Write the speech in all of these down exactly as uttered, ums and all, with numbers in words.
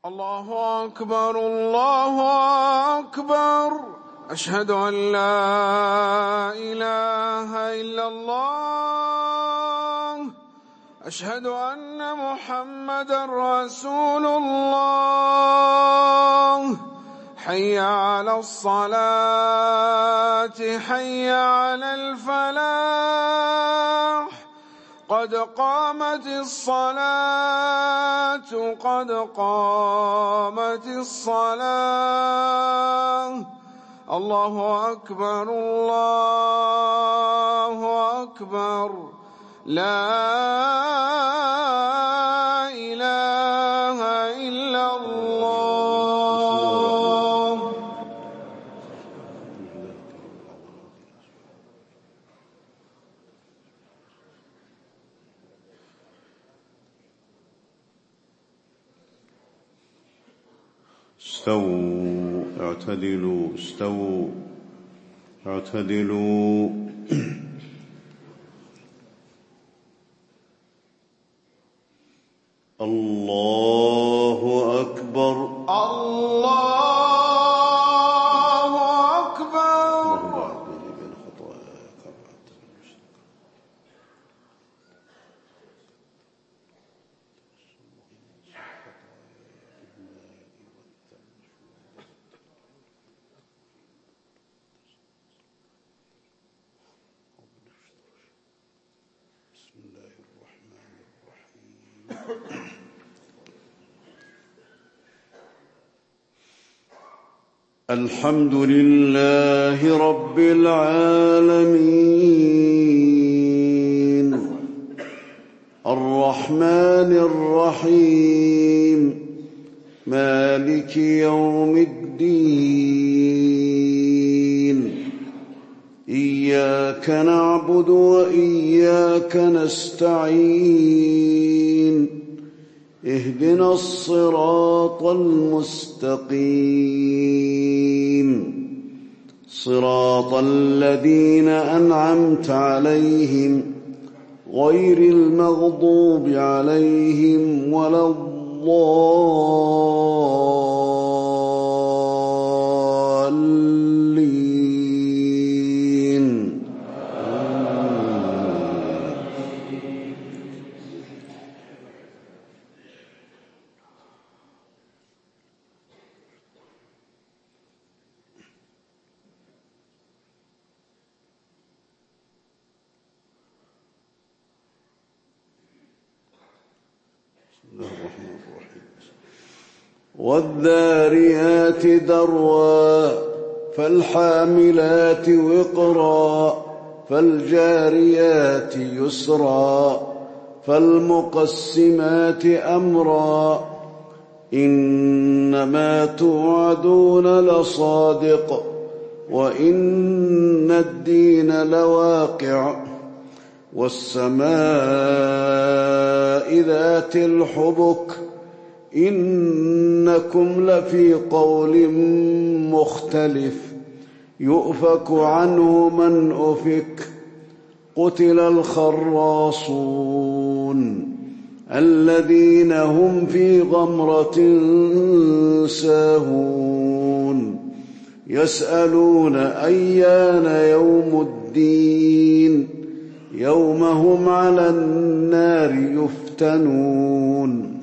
الله أكبر الله أكبر أشهد أن لا إله إلا الله أشهد أن محمدا رسول الله حي على الصلاة حي على الفلاح قد قامت الصلاة قد قامت الصلاة الله أكبر الله أكبر لا إله إلا الله. استووا اعتدلوا استووا اعتدلوا الله أكبر الله أكبر. الحمد لله رب العالمين الرحمن الرحيم مالك يوم الدين إياك نعبد وإياك نستعين اهدنا الصراط المستقيم صراط الذين أنعمت عليهم غير المغضوب عليهم ولا الضالين. والذاريات ذروا فالحاملات وقرا فالجاريات يسرا فالمقسمات أمرا إنما توعدون لصادق وإن الدين لواقع والسماء ذات الحبك إنكم لفي قول مختلف يؤفك عنه من أفك قتل الخراصون الذين هم في غمرة ساهون يسألون أيان يوم الدين يوم هم على النار يفتنون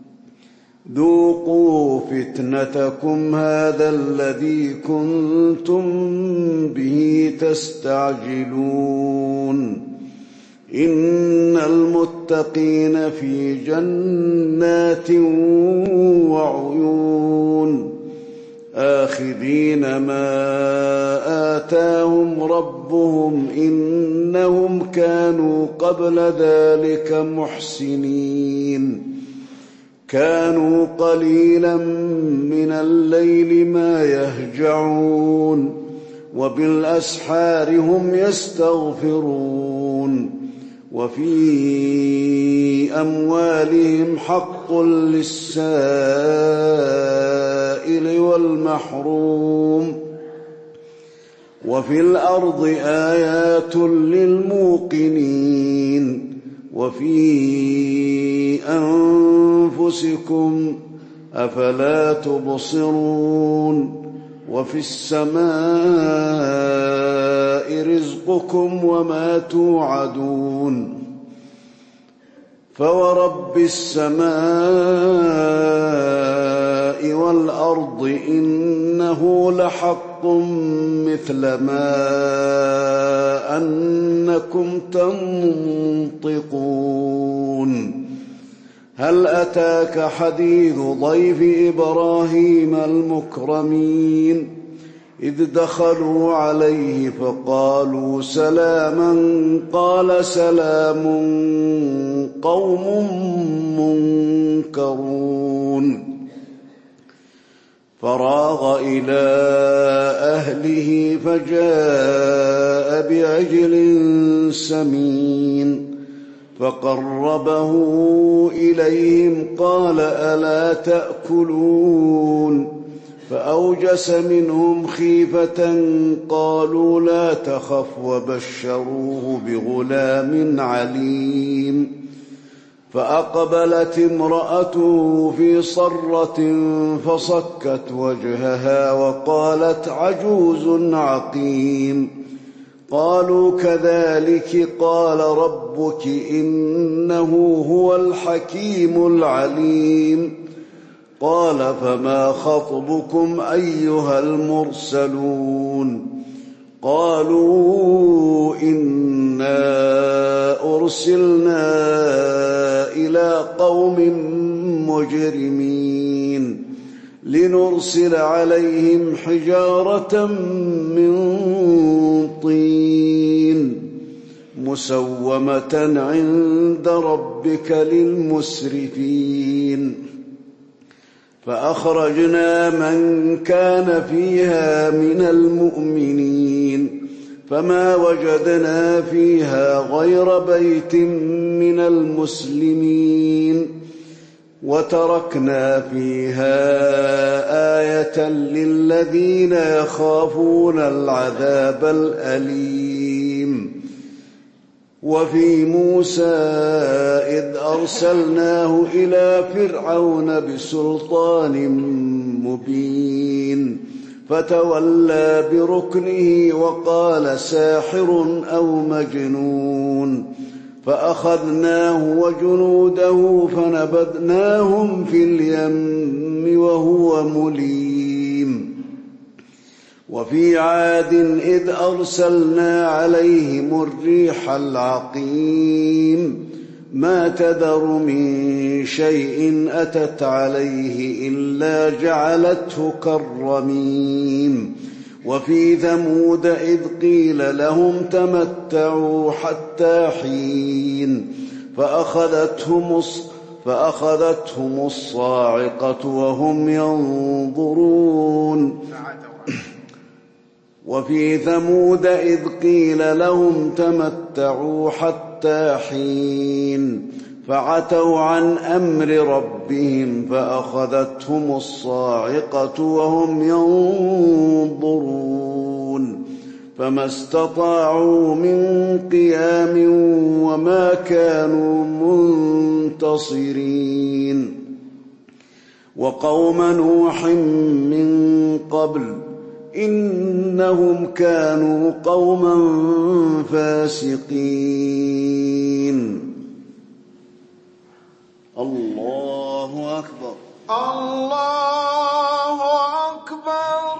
ذوقوا فتنتكم هذا الذي كنتم به تستعجلون إن المتقين في جنات وعيون آخذين ما آتاهم ربهم إنهم كانوا قبل ذلك محسنين كانوا قليلا من الليل ما يهجعون وبالأسحار هم يستغفرون وفي أموالهم حق للسائل والمحروم وفي الأرض آيات للموقنين وفي أنفسكم أفلا تبصرون وفي السماء رزقكم وما توعدون فورب السماء والأرض إنه لحق مثل ما أنكم تنطقون هل أتاك حديث ضيف إبراهيم المكرمين إذ دخلوا عليه فقالوا سلاما قال سلام قوم منكرون فراغ إلى أهله فجاء بعجل سمين فقربه إليهم قال ألا تأكلون فأوجس منهم خيفة قالوا لا تخف وبشروه بغلام عليم فأقبلت امرأته في صرة فصكت وجهها وقالت عجوز عقيم قالوا كذلك قال ربك إنه هو الحكيم العليم قال فما خطبكم أيها المرسلون قالوا إنا أرسلنا إلى قوم مجرمين لنرسل عليهم حجارة من طين مسومة عند ربك للمسرفين فأخرجنا من كان فيها من المؤمنين فما وجدنا فيها غير بيت من المسلمين وتركنا فيها آية للذين يخافون العذاب الأليم وفي موسى إذ أرسلناه إلى فرعون بسلطان مبين فتولى بركنه وقال ساحر أو مجنون فأخذناه وجنوده فنبذناهم في اليم وهو مليم وفي عاد إذ أرسلنا عليهم الريح العقيم ما تذر من شيء أتت عليه إلا جعلته كالرميم وفي ثمود إذ قيل لهم تمتعوا حتى حين فأخذتهم فأخذتهم الصاعقة وهم ينظرون وفي ثمود إذ قيل لهم تمتعوا حتى حين فعتوا عن أمر ربهم فأخذتهم الصاعقة وهم ينظرون فما استطاعوا من قيام وما كانوا منتصرين وقوم نوح من قبل إنهم كانوا قوما فاسقين الله أكبر الله أكبر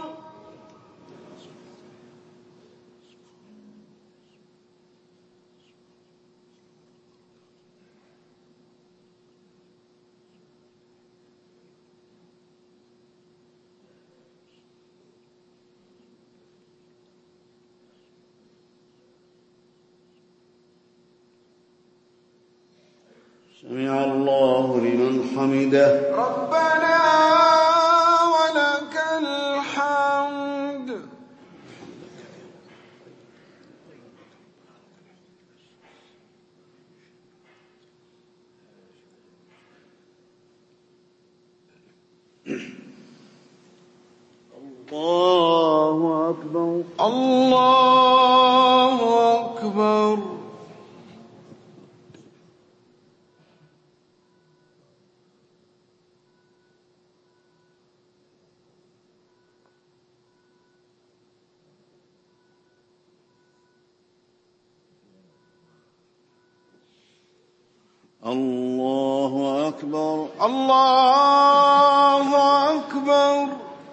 سمع الله لمن حمده ربنا ولك الحمد الله أكبر الله أكبر الله أكبر. الله أكبر.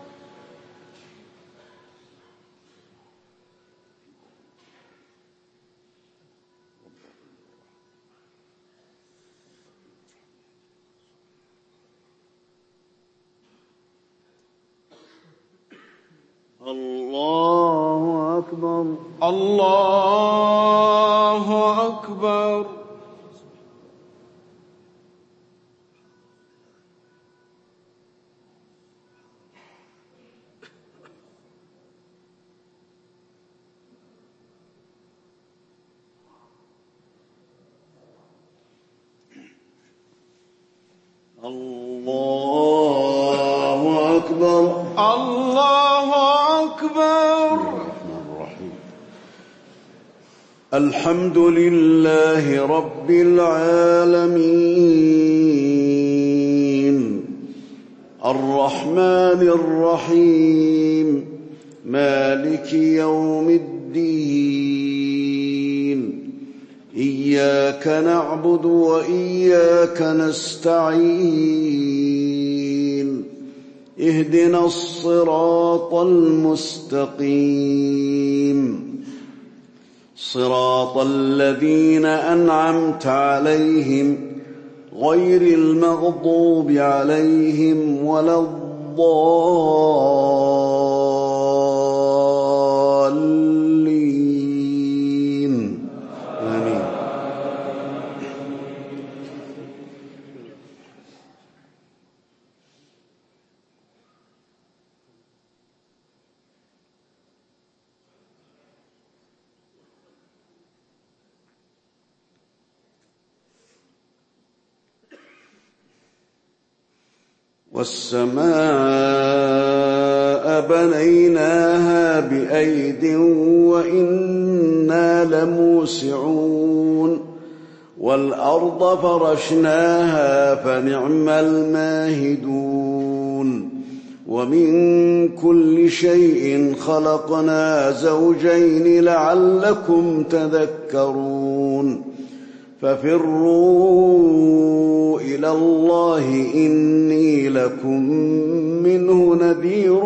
الله أكبر. الله أكبر. الله أكبر. الله أكبر. الرحمن الرحيم. الحمد لله رب العالمين الرحمن الرحيم مالك يوم الدين إياك نعبد وإياك نستعين اهدنا الصراط المستقيم صراط الذين أنعمت عليهم غير المغضوب عليهم ولا الضالين آمين. والسماء بنيناها بأيد وإنا لموسعون والأرض فرشناها فنعم الماهدون ومن كل شيء خلقنا زوجين لعلكم تذكرون ففروا إلى الله إني لكم منه نذير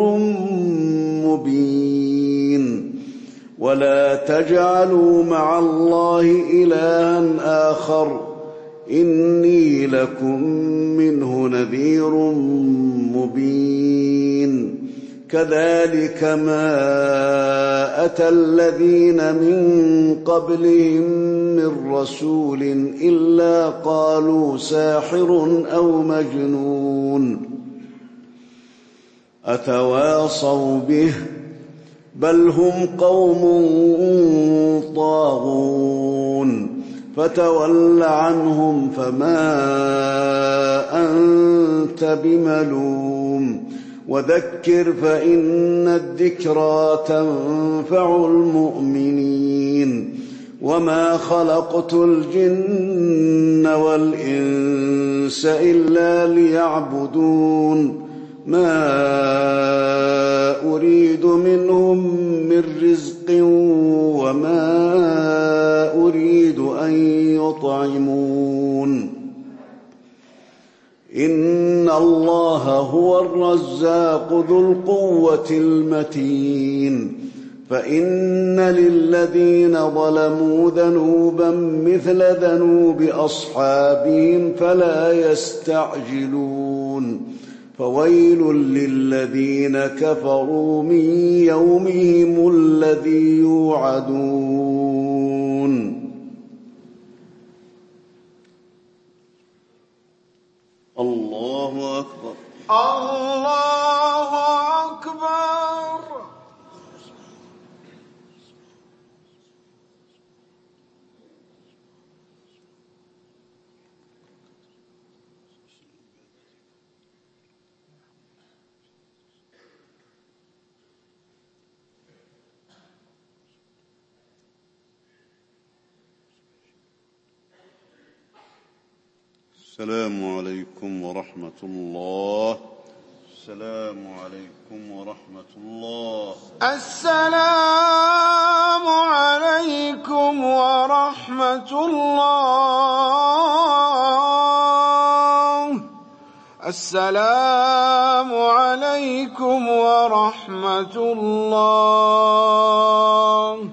مبين ولا تجعلوا مع الله إلها آخر إني لكم منه نذير مبين كذلك ما أتى الذين من قبلهم من رسول إلا قالوا ساحر أو مجنون أتواصوا به بل هم قوم طاغون فتول عنهم فما أنت بملوم وذكر فإن الذكرى تنفع المؤمنين وما خلقت الجن والإنس إلا ليعبدون ما أريد منهم من رزق وما أريد أن يطعمون إن الله هو الرزاق ذو القوة المتين فإن للذين ظلموا ذنوبا مثل ذنوب أصحابهم فلا يستعجلون فويل للذين كفروا من يومهم الذي يوعدون الله أكبر. الله أكبر. السلام عليكم ورحمة الله. السلام عليكم ورحمة الله. السلام عليكم ورحمة الله. السلام عليكم ورحمة الله.